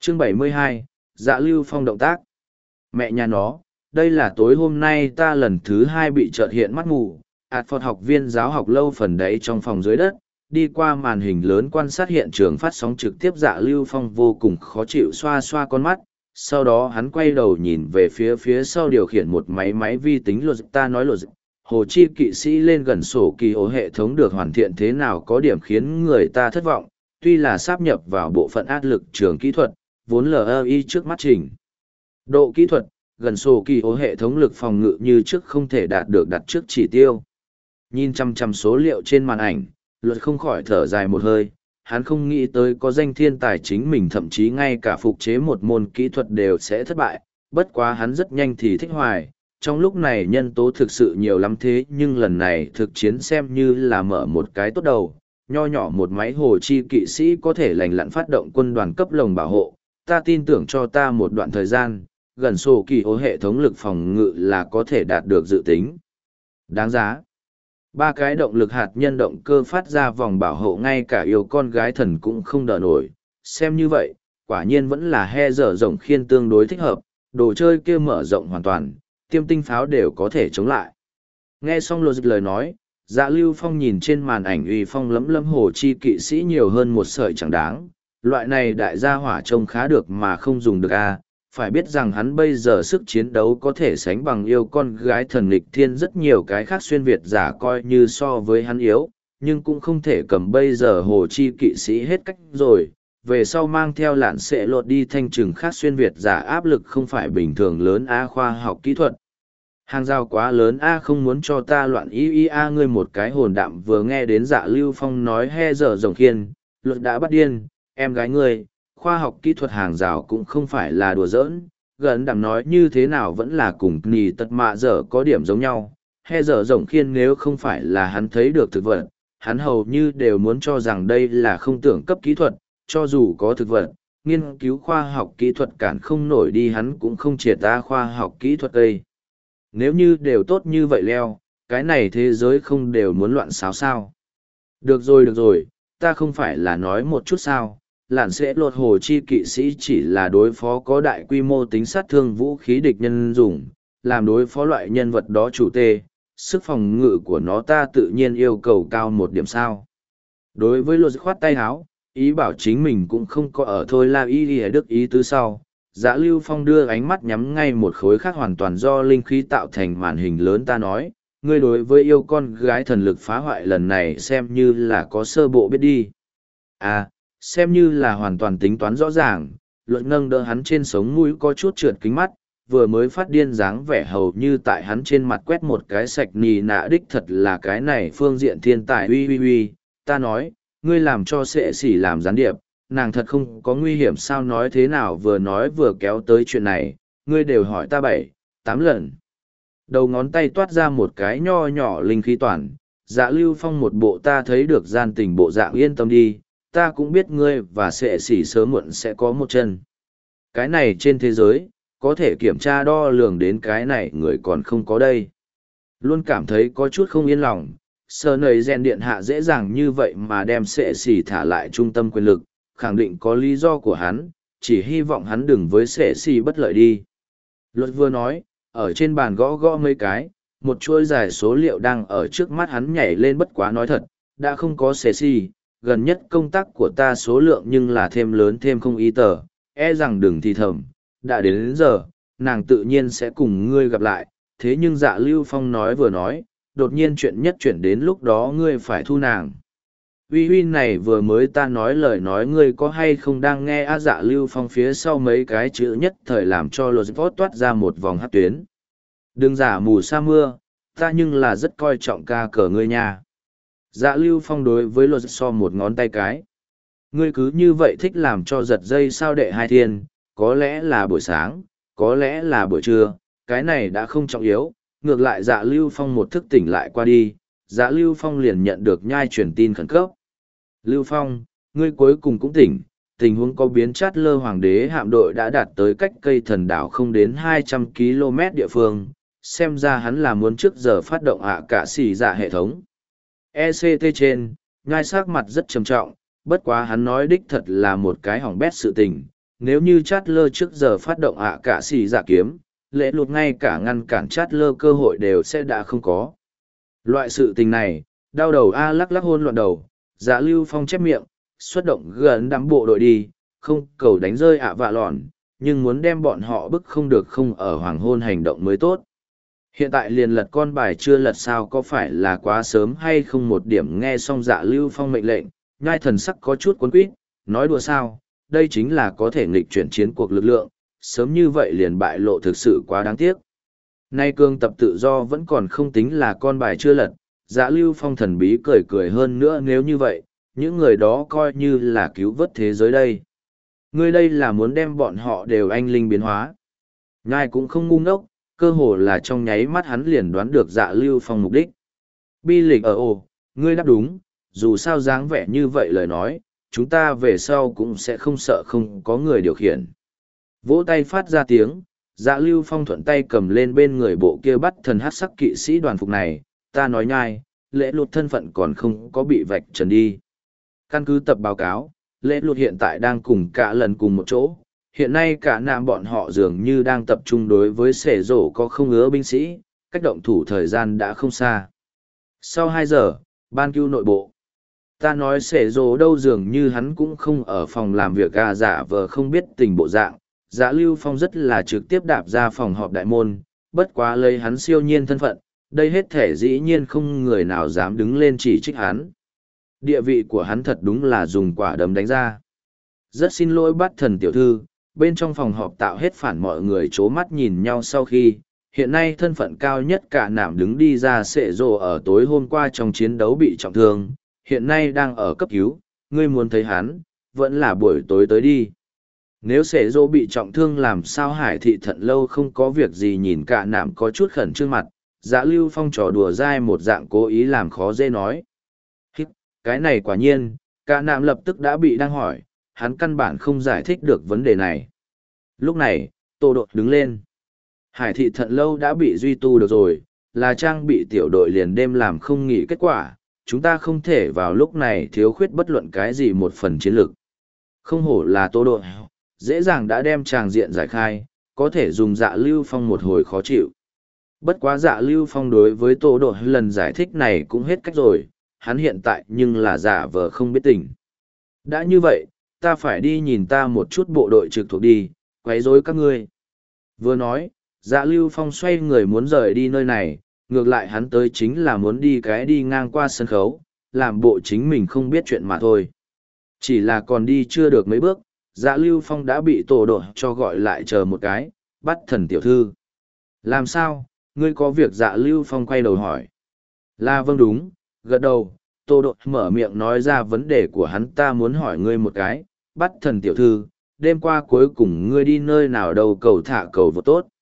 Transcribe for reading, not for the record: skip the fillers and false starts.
Chương 72, Dạ Lưu Phong động tác. Mẹ nhà nó, đây là tối hôm nay ta lần thứ 2 bị chợt hiện mắt mù. Phật học viên giáo học lâu phần đấy trong phòng dưới đất, đi qua màn hình lớn quan sát hiện trường phát sóng trực tiếp. Dạ Lưu Phong vô cùng khó chịu xoa xoa con mắt, sau đó hắn quay đầu nhìn về phía sau điều khiển một máy vi tính luật. Ta nói luật, hồ chi kỵ sĩ lên gần sổ kỳ ổ hệ thống được hoàn thiện thế nào có điểm khiến người ta thất vọng, tuy là sáp nhập vào bộ phận áp lực trường kỹ thuật, vốn LI trước mắt trình. Độ kỹ thuật, gần sổ kỳ ổ hệ thống lực phòng ngự như trước không thể đạt được đặt trước chỉ tiêu. Nhìn chăm số liệu trên màn ảnh, luật không khỏi thở dài một hơi, hắn không nghĩ tới có danh thiên tài chính mình thậm chí ngay cả phục chế một môn kỹ thuật đều sẽ thất bại, bất quá hắn rất nhanh thì thích hoài, trong lúc này nhân tố thực sự nhiều lắm thế nhưng lần này thực chiến xem như là mở một cái tốt đầu, nho nhỏ một máy hồ chi kỵ sĩ có thể lành lặn phát động quân đoàn cấp lồng bảo hộ, ta tin tưởng cho ta một đoạn thời gian, gần sổ kỳ ố hệ thống lực phòng ngự là có thể đạt được dự tính. Đáng giá. 3 cái động lực hạt nhân động cơ phát ra vòng bảo hộ ngay cả yêu con gái thần cũng không đỡ nổi, xem như vậy, quả nhiên vẫn là he dở rộng khiên tương đối thích hợp, đồ chơi kia mở rộng hoàn toàn, tiêm tinh pháo đều có thể chống lại. Nghe xong logic lời nói, Dạ Lưu Phong nhìn trên màn ảnh uy phong lẫm lẫm hồ chi kỵ sĩ nhiều hơn một sợi chẳng đáng, loại này đại gia hỏa trông khá được mà không dùng được a. Phải biết rằng hắn bây giờ sức chiến đấu có thể sánh bằng yêu con gái thần nghịch thiên rất nhiều cái khác xuyên Việt giả coi như so với hắn yếu, nhưng cũng không thể cầm bây giờ hồ chi kỵ sĩ hết cách rồi, về sau mang theo lạn sẽ lột đi thanh trừng khác xuyên Việt giả áp lực không phải bình thường lớn a. Khoa học kỹ thuật. Hàng rào quá lớn a, không muốn cho ta loạn y a. Ngươi một cái hồn đạm vừa nghe đến Dạ Lưu Phong nói he dở rồng khiên, luật đã bắt điên, em gái ngươi. Khoa học kỹ thuật hàng rào cũng không phải là đùa giỡn, gần đàm nói như thế nào vẫn là cùng nì tật mạ dở có điểm giống nhau. He dở rộng khiên nếu không phải là hắn thấy được thực vật, hắn hầu như đều muốn cho rằng đây là không tưởng cấp kỹ thuật, cho dù có thực vật, nghiên cứu khoa học kỹ thuật cản không nổi đi hắn cũng không triệt ta khoa học kỹ thuật đây. Nếu như đều tốt như vậy leo, cái này thế giới không đều muốn loạn xáo sao. Được rồi, ta không phải là nói một chút sao. Lạn sẽ lột hồ chi kỵ sĩ chỉ là đối phó có đại quy mô tính sát thương vũ khí địch nhân dùng, làm đối phó loại nhân vật đó chủ tê, sức phòng ngự của nó ta tự nhiên yêu cầu cao một điểm sao. Đối với lột khoát tay háo, ý bảo chính mình cũng không có ở thôi la y đức ý tứ sau. Dạ Lưu Phong đưa ánh mắt nhắm ngay một khối khác hoàn toàn do linh khí tạo thành màn hình lớn. Ta nói, ngươi đối với yêu con gái thần lực phá hoại lần này xem như là có sơ bộ biết đi. À, xem như là hoàn toàn tính toán rõ ràng, luận nâng đỡ hắn trên sống mũi có chút trượt kính mắt, vừa mới phát điên dáng vẻ hầu như tại hắn trên mặt quét một cái sạch nì nạ đích thật là cái này phương diện thiên tài uy, ta nói, ngươi làm cho sệ sỉ làm gián điệp, nàng thật không có nguy hiểm sao. Nói thế nào vừa nói vừa kéo tới chuyện này, ngươi đều hỏi ta 7, 8 lần. Đầu ngón tay toát ra một cái nho nhỏ linh khí toàn, Dạ Lưu Phong một bộ ta thấy được gian tình bộ dạng yên tâm đi, ta cũng biết ngươi và sệ sỉ sớm muộn sẽ có một chân. Cái này trên thế giới, có thể kiểm tra đo lường đến cái này người còn không có đây. Luôn cảm thấy có chút không yên lòng, sờ nầy rèn điện hạ dễ dàng như vậy mà đem sệ sỉ thả lại trung tâm quyền lực, khẳng định có lý do của hắn, chỉ hy vọng hắn đừng với sệ sỉ bất lợi đi. Luật vừa nói, ở trên bàn gõ gõ mấy cái, một chuỗi dài số liệu đang ở trước mắt hắn nhảy lên. Bất quá nói thật, đã không có sệ sỉ, gần nhất công tác của ta số lượng nhưng là thêm lớn thêm không ý tờ, e rằng đừng thì thầm, đã đến giờ, nàng tự nhiên sẽ cùng ngươi gặp lại, thế nhưng Dạ Lưu Phong nói vừa nói, đột nhiên chuyện nhất chuyển đến lúc đó ngươi phải thu nàng. Uy này vừa mới ta nói lời nói ngươi có hay không đang nghe á. Dạ Lưu Phong phía sau mấy cái chữ nhất thời làm cho lột vót toát ra một vòng hát tuyến. Đừng giả mù sa mưa, ta nhưng là rất coi trọng ca cờ ngươi nha. Dạ Lưu Phong đối với lột so một ngón tay cái. Ngươi cứ như vậy thích làm cho giật dây sao đệ hai thiên, có lẽ là buổi sáng, có lẽ là buổi trưa, cái này đã không trọng yếu. Ngược lại Dạ Lưu Phong một thức tỉnh lại qua đi, Dạ Lưu Phong liền nhận được nhai truyền tin khẩn cấp. Lưu Phong, ngươi cuối cùng cũng tỉnh, tình huống có biến chát lơ hoàng đế hạm đội đã đạt tới cách cây thần đảo không đến 200 km địa phương, xem ra hắn là muốn trước giờ phát động cả xỉ dạ hệ thống. ECT trên, nhai sắc mặt rất trầm trọng, bất quá hắn nói đích thật là một cái hỏng bét sự tình, nếu như chát lơ trước giờ phát động ạ cả xì dạ kiếm, lễ lụt ngay cả ngăn cản chát lơ cơ hội đều sẽ đã không có. Loại sự tình này, đau đầu A lắc lắc hôn loạn đầu, dạ lưu phong chép miệng, xuất động gần đám bộ đội đi, không cầu đánh rơi ạ vạ lòn, nhưng muốn đem bọn họ bức không được không ở hoàng hôn hành động mới tốt. Hiện tại liền lật con bài chưa lật sao có phải là quá sớm hay không một điểm nghe xong dạ lưu phong mệnh lệnh, nhai thần sắc có chút cuốn quýt, nói đùa sao, đây chính là có thể nghịch chuyển chiến cuộc lực lượng, sớm như vậy liền bại lộ thực sự quá đáng tiếc. Nay cương tập tự do vẫn còn không tính là con bài chưa lật, dạ lưu phong thần bí cười cười hơn nữa nếu như vậy, những người đó coi như là cứu vớt thế giới đây. Ngươi đây là muốn đem bọn họ đều anh linh biến hóa. Nhai cũng không ngu ngốc, cơ hồ là trong nháy mắt hắn liền đoán được dạ lưu phong mục đích. Bi lịch ở ồ, ngươi đáp đúng, dù sao dáng vẻ như vậy lời nói, chúng ta về sau cũng sẽ không sợ không có người điều khiển. Vỗ tay phát ra tiếng, dạ lưu phong thuận tay cầm lên bên người bộ kia bắt thần hát sắc kỵ sĩ đoàn phục này, ta nói nhai, lễ lụt thân phận còn không có bị vạch trần đi. Căn cứ tập báo cáo, lễ lụt hiện tại đang cùng cả lần cùng một chỗ, hiện nay cả nam bọn họ dường như đang tập trung đối với sể rổ có không ứa binh sĩ, cách động thủ thời gian đã không xa. Sau 2 giờ, ban cứu nội bộ. Ta nói sể rổ đâu dường như hắn cũng không ở phòng làm việc giả vờ không biết tình bộ dạng, dạ lưu phong rất là trực tiếp đạp ra phòng họp đại môn, bất quá lấy hắn siêu nhiên thân phận, đây hết thể dĩ nhiên không người nào dám đứng lên chỉ trích hắn. Địa vị của hắn thật đúng là dùng quả đấm đánh ra. Rất xin lỗi bắt thần tiểu thư, bên trong phòng họp tạo hết phản mọi người chố mắt nhìn nhau sau khi, hiện nay thân phận cao nhất cả nạm đứng đi ra sệ rồ ở tối hôm qua trong chiến đấu bị trọng thương, hiện nay đang ở cấp cứu, ngươi muốn thấy hắn, vẫn là buổi tối tới đi. Nếu sệ rồ bị trọng thương làm sao hải thị thận lâu không có việc gì nhìn cả nạm có chút khẩn trương mặt, dạ lưu phong trò đùa dai một dạng cố ý làm khó dễ nói. Cái này quả nhiên, cả nạm lập tức đã bị đang hỏi, hắn căn bản không giải thích được vấn đề này. Lúc này, Tô Đột đứng lên. Hải thị thận lâu đã bị duy tu được rồi, là trang bị tiểu đội liền đêm làm không nghỉ kết quả, chúng ta không thể vào lúc này thiếu khuyết bất luận cái gì một phần chiến lược. Không hổ là Tô Đột, dễ dàng đã đem tràng diện giải khai, có thể dùng dạ lưu phong một hồi khó chịu. Bất quá dạ lưu phong đối với Tô Đột lần giải thích này cũng hết cách rồi, hắn hiện tại nhưng là giả vờ không biết tình. Đã như vậy, ta phải đi nhìn ta một chút bộ đội trực thuộc đi, quấy rối các ngươi. Vừa nói, dạ lưu phong xoay người muốn rời đi nơi này, ngược lại hắn tới chính là muốn đi ngang qua sân khấu, làm bộ chính mình không biết chuyện mà thôi. Chỉ là còn đi chưa được mấy bước, dạ lưu phong đã bị tổ đội cho gọi lại chờ một cái, bắt thần tiểu thư. Làm sao, ngươi có việc dạ lưu phong quay đầu hỏi. Là vâng đúng, gật đầu, tô đội mở miệng nói ra vấn đề của hắn ta muốn hỏi ngươi một cái, bắt thần tiểu thư, đêm qua cuối cùng ngươi đi nơi nào đâu cầu thả cầu vô tốt.